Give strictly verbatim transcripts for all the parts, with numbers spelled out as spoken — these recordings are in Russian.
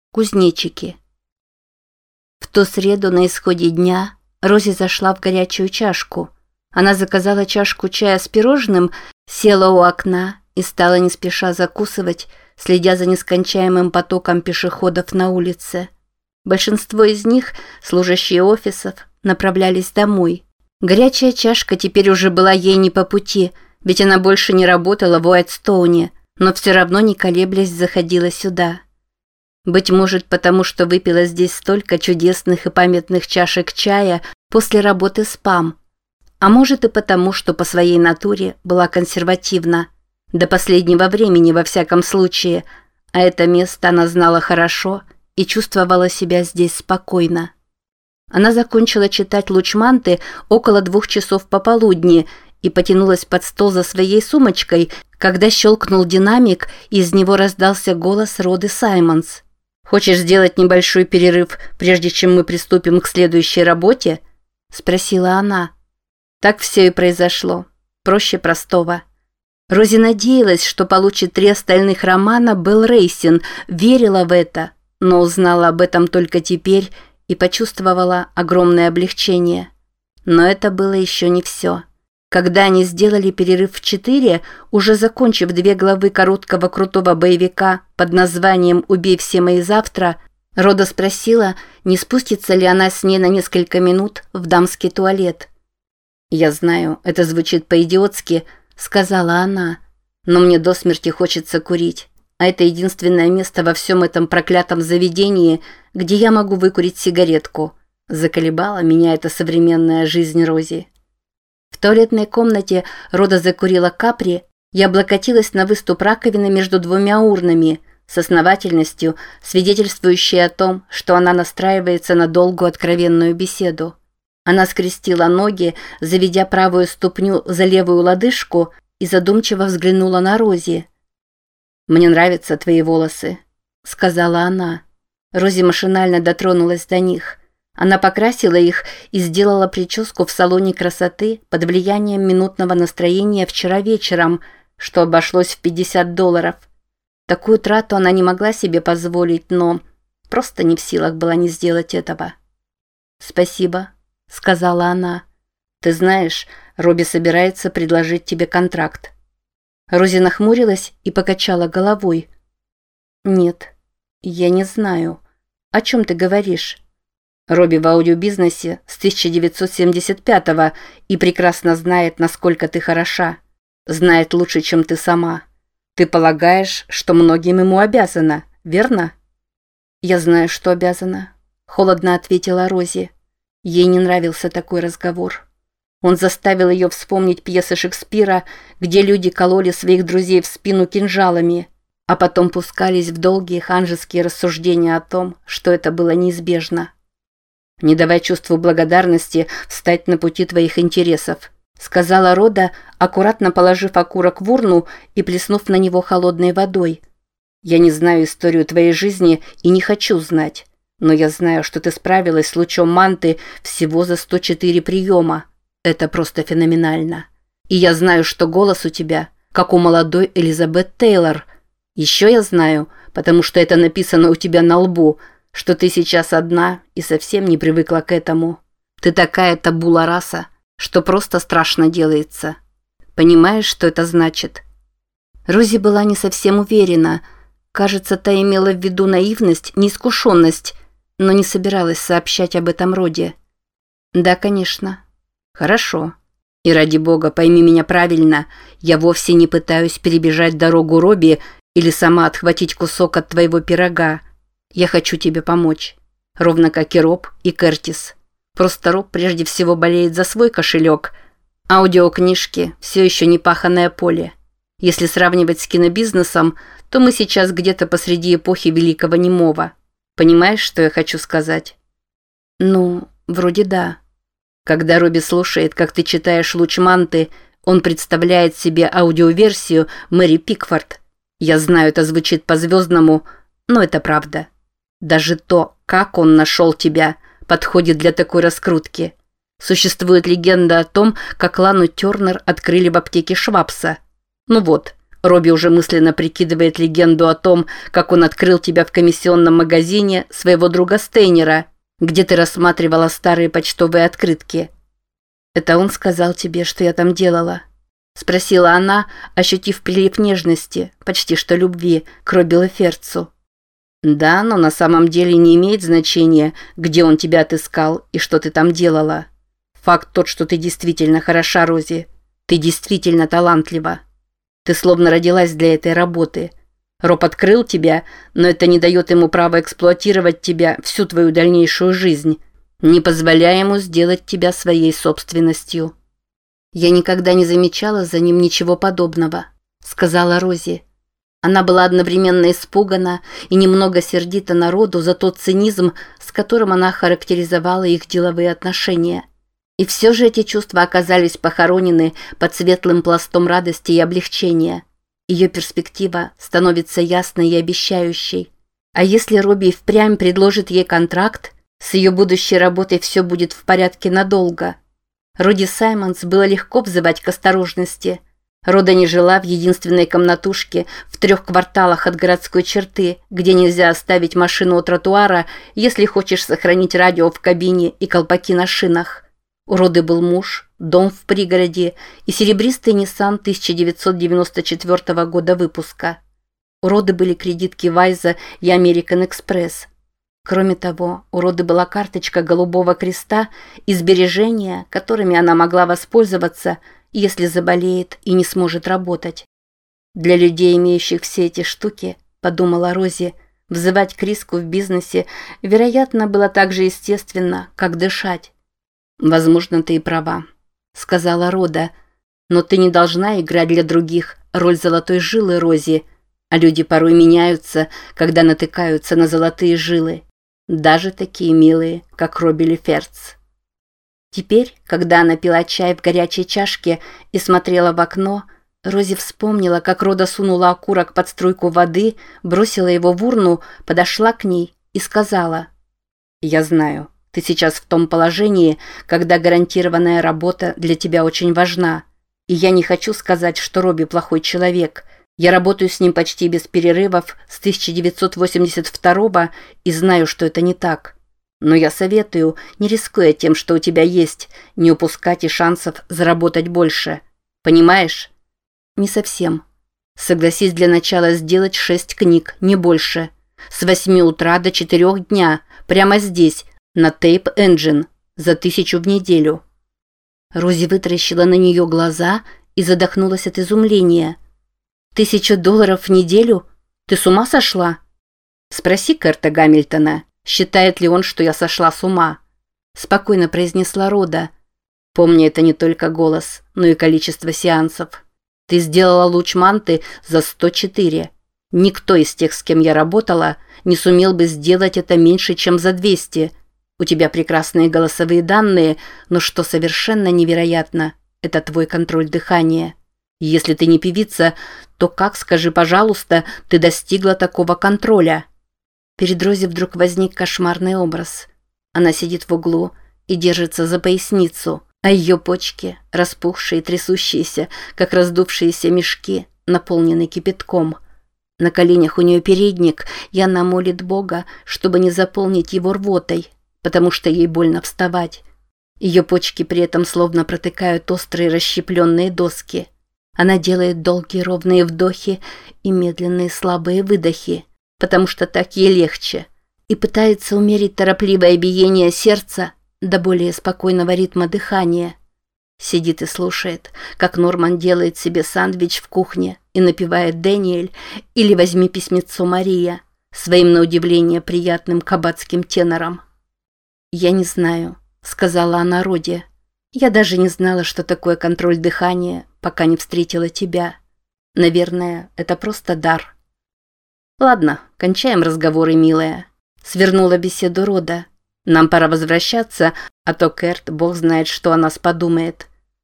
Кузнечики. В ту среду на исходе дня Рози зашла в горячую чашку. Она заказала чашку чая с пирожным, села у окна и стала не спеша закусывать, следя за нескончаемым потоком пешеходов на улице. Большинство из них, служащие офисов, направлялись домой. Горячая чашка теперь уже была ей не по пути, ведь она больше не работала в Уайтстоуне, но все равно не колеблясь заходила сюда. Быть может, потому что выпила здесь столько чудесных и памятных чашек чая после работы с Пам. А может и потому, что по своей натуре была консервативна. До последнего времени, во всяком случае. А это место она знала хорошо и чувствовала себя здесь спокойно. Она закончила читать «Лучманты» около двух часов пополудни и потянулась под стол за своей сумочкой, когда щелкнул динамик, и из него раздался голос Роды Саймонс. «Хочешь сделать небольшой перерыв, прежде чем мы приступим к следующей работе?» – спросила она. Так все и произошло. Проще простого. Рози надеялась, что получит три остальных романа «Белл Рейсин», верила в это, но узнала об этом только теперь и почувствовала огромное облегчение. Но это было еще не все. Когда они сделали перерыв в четыре, уже закончив две главы короткого крутого боевика под названием «Убей все мои завтра», Рода спросила, не спустится ли она с ней на несколько минут в дамский туалет. «Я знаю, это звучит по-идиотски», — сказала она, «но мне до смерти хочется курить, а это единственное место во всем этом проклятом заведении, где я могу выкурить сигаретку». Заколебала меня эта современная жизнь Рози. В туалетной комнате Рода закурила капри и облокотилась на выступ раковины между двумя урнами с основательностью, свидетельствующей о том, что она настраивается на долгую откровенную беседу. Она скрестила ноги, заведя правую ступню за левую лодыжку, и задумчиво взглянула на Рози. «Мне нравятся твои волосы», — сказала она. Рози машинально дотронулась до них. Она покрасила их и сделала прическу в салоне красоты под влиянием минутного настроения вчера вечером, что обошлось в пятьдесят долларов. Такую трату она не могла себе позволить, но просто не в силах была не сделать этого. «Спасибо», — сказала она. «Ты знаешь, Робби собирается предложить тебе контракт». Рози нахмурилась и покачала головой. «Нет, я не знаю. О чем ты говоришь?» Робби в аудиобизнесе с тысяча девятьсот семьдесят пятого и прекрасно знает, насколько ты хороша. Знает лучше, чем ты сама. Ты полагаешь, что многим ему обязана, верно? Я знаю, что обязана, холодно ответила Рози. Ей не нравился такой разговор. Он заставил ее вспомнить пьесы Шекспира, где люди кололи своих друзей в спину кинжалами, а потом пускались в долгие ханжеские рассуждения о том, что это было неизбежно. «Не давай чувству благодарности встать на пути твоих интересов», сказала Рода, аккуратно положив окурок в урну и плеснув на него холодной водой. «Я не знаю историю твоей жизни и не хочу знать, но я знаю, что ты справилась с лучом манты всего за сто четыре приема. Это просто феноменально. И я знаю, что голос у тебя, как у молодой Элизабет Тейлор. Еще я знаю, потому что это написано у тебя на лбу, что ты сейчас одна и совсем не привыкла к этому. Ты такая табула раса, что просто страшно делается. Понимаешь, что это значит?» Рози была не совсем уверена. Кажется, та имела в виду наивность, неискушенность, но не собиралась сообщать об этом Роде. «Да, конечно». «Хорошо. И ради бога, пойми меня правильно, я вовсе не пытаюсь перебежать дорогу Робби или сама отхватить кусок от твоего пирога. Я хочу тебе помочь, ровно как и Роб и Кертис. Просто Роб прежде всего болеет за свой кошелек. Аудиокнижки – все еще не паханое поле. Если сравнивать с кинобизнесом, то мы сейчас где-то посреди эпохи Великого Немого. Понимаешь, что я хочу сказать?» «Ну, вроде да». Когда Робби слушает, как ты читаешь «Лучманты», он представляет себе аудиоверсию Мэри Пикфорд. Я знаю, это звучит по-звездному, но это правда. Даже то, как он нашел тебя, подходит для такой раскрутки. Существует легенда о том, как Лану Тернер открыли в аптеке Швабса. Ну вот, Робби уже мысленно прикидывает легенду о том, как он открыл тебя в комиссионном магазине своего друга Стейнера, где ты рассматривала старые почтовые открытки. «Это он сказал тебе, что я там делала?» – спросила она, ощутив прилив нежности, почти что любви, к Робби Леферцу. «Да, но на самом деле не имеет значения, где он тебя отыскал и что ты там делала. Факт тот, что ты действительно хороша, Рози. Ты действительно талантлива. Ты словно родилась для этой работы. Роб открыл тебя, но это не дает ему права эксплуатировать тебя всю твою дальнейшую жизнь, не позволяя ему сделать тебя своей собственностью». «Я никогда не замечала за ним ничего подобного», — сказала Рози. Она была одновременно испугана и немного сердита народу за тот цинизм, с которым она характеризовала их деловые отношения. И все же эти чувства оказались похоронены под светлым пластом радости и облегчения. Ее перспектива становится ясной и обещающей. А если Робби впрямь предложит ей контракт, с ее будущей работой все будет в порядке надолго. Роди Саймонс было легко взывать к осторожности. Рода не жила в единственной комнатушке в трех кварталах от городской черты, где нельзя оставить машину у тротуара, если хочешь сохранить радио в кабине и колпаки на шинах. У Роды был муж, дом в пригороде и серебристый Nissan тысяча девятьсот девяносто четвёртого года выпуска. У Роды были кредитки Вайза и American Express. Кроме того, у Роды была карточка Голубого Креста и сбережения, которыми она могла воспользоваться, если заболеет и не сможет работать. Для людей, имеющих все эти штуки, подумала Рози, взывать к риску в бизнесе, вероятно, было так же естественно, как дышать. «Возможно, ты и права», — сказала Рода, «но ты не должна играть для других роль золотой жилы, Рози, а люди порой меняются, когда натыкаются на золотые жилы, даже такие милые, как Робби Леферц». Теперь, когда она пила чай в горячей чашке и смотрела в окно, Рози вспомнила, как Рода сунула окурок под струйку воды, бросила его в урну, подошла к ней и сказала: «Я знаю, ты сейчас в том положении, когда гарантированная работа для тебя очень важна. И я не хочу сказать, что Робби плохой человек. Я работаю с ним почти без перерывов с тысяча девятьсот восемьдесят второго и знаю, что это не так. Но я советую, не рискуя тем, что у тебя есть, не упускать и шансов заработать больше. Понимаешь?» «Не совсем. Согласись для начала сделать шесть книг, не больше. С восьми утра до четырех дня, прямо здесь, на Tape Engine, за тысячу в неделю». Рози вытаращила на нее глаза и задохнулась от изумления. «Тысячу долларов в неделю? Ты с ума сошла?» «Спроси Керта Гамильтона, считает ли он, что я сошла с ума?» Спокойно произнесла Рода. «Помни, это не только голос, но и количество сеансов. Ты сделала луч манты за сто четыре. Никто из тех, с кем я работала, не сумел бы сделать это меньше, чем за двести. У тебя прекрасные голосовые данные, но что совершенно невероятно, это твой контроль дыхания. Если ты не певица, то как, скажи, пожалуйста, ты достигла такого контроля?» Перед Рози вдруг возник кошмарный образ. Она сидит в углу и держится за поясницу, а ее почки, распухшие и трясущиеся, как раздувшиеся мешки, наполнены кипятком. На коленях у нее передник, и она молит Бога, чтобы не заполнить его рвотой, потому что ей больно вставать. Ее почки при этом словно протыкают острые расщепленные доски. Она делает долгие ровные вдохи и медленные слабые выдохи, потому что так ей легче, и пытается умерить торопливое биение сердца до более спокойного ритма дыхания. Сидит и слушает, как Норман делает себе сэндвич в кухне и напевает «Дэниэль» или «Возьми письмецо, Мария» своим на удивление приятным кабацким тенором. «Я не знаю», — сказала она Роде. «Я даже не знала, что такое контроль дыхания, пока не встретила тебя. Наверное, это просто дар». «Ладно, кончаем разговоры, милая», — свернула беседу Рода. «Нам пора возвращаться, а то Керт, бог знает, что о нас подумает».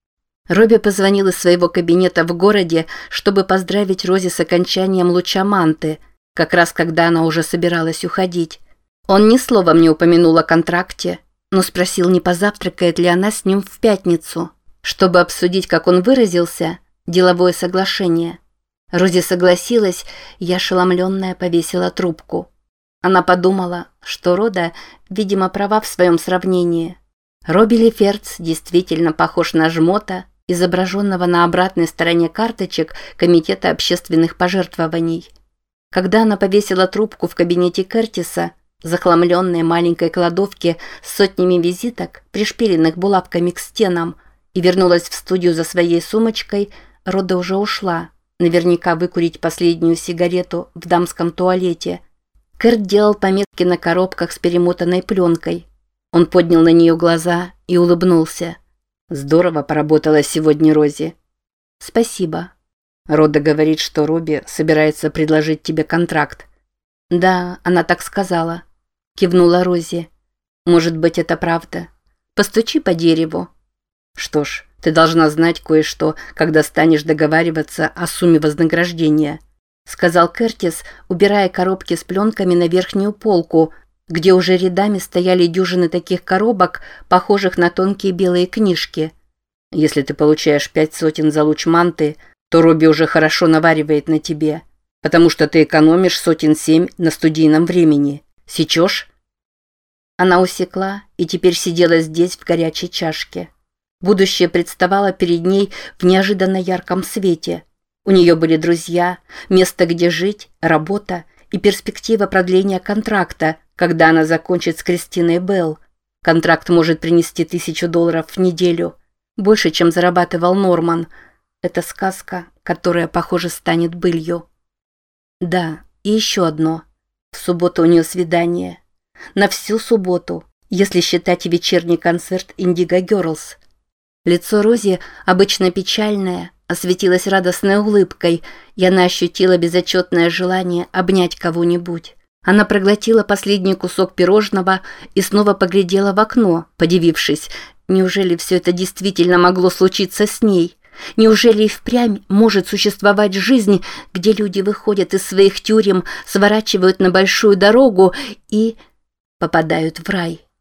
Робби позвонил из своего кабинета в городе, чтобы поздравить Рози с окончанием луча манты, как раз когда она уже собиралась уходить. Он ни словом не упомянул о контракте, но спросил, не позавтракает ли она с ним в пятницу, чтобы обсудить, как он выразился, деловое соглашение. Рози согласилась, я ошеломленная повесила трубку. Она подумала, что Рода, видимо, права в своем сравнении. Робби Леферц действительно похож на жмота, изображенного на обратной стороне карточек Комитета общественных пожертвований. Когда она повесила трубку в кабинете Кертиса, захламленной маленькой кладовке с сотнями визиток, пришпиленных булавками к стенам, и вернулась в студию за своей сумочкой, Рода уже ушла, наверняка выкурить последнюю сигарету в дамском туалете. Керт делал пометки на коробках с перемотанной пленкой. Он поднял на нее глаза и улыбнулся. «Здорово поработала сегодня, Рози». «Спасибо». Рода говорит, что Робби собирается предложить тебе контракт. «Да, она так сказала», – кивнула Рози. «Может быть, это правда. Постучи по дереву». «Что ж, ты должна знать кое-что, когда станешь договариваться о сумме вознаграждения», – сказал Кертис, убирая коробки с пленками на верхнюю полку, где уже рядами стояли дюжины таких коробок, похожих на тонкие белые книжки. «Если ты получаешь пять сотен за луч манты, то Робби уже хорошо наваривает на тебе, потому что ты экономишь сотен семь на студийном времени. Сечешь?» Она усекла и теперь сидела здесь в горячей чашке. Будущее представало перед ней в неожиданно ярком свете. У нее были друзья, место, где жить, работа и перспектива продления контракта, когда она закончит с Кристиной Белл. Контракт может принести тысячу долларов в неделю, больше, чем зарабатывал Норман. Это сказка, которая, похоже, станет былью. Да, и еще одно. В субботу у нее свидание. На всю субботу, если считать вечерний концерт Indigo Girls. Лицо Рози, обычно печальное, осветилось радостной улыбкой, и она ощутила безотчетное желание обнять кого-нибудь. Она проглотила последний кусок пирожного и снова поглядела в окно, подивившись, неужели все это действительно могло случиться с ней? Неужели и впрямь может существовать жизнь, где люди выходят из своих тюрем, сворачивают на большую дорогу и попадают в рай?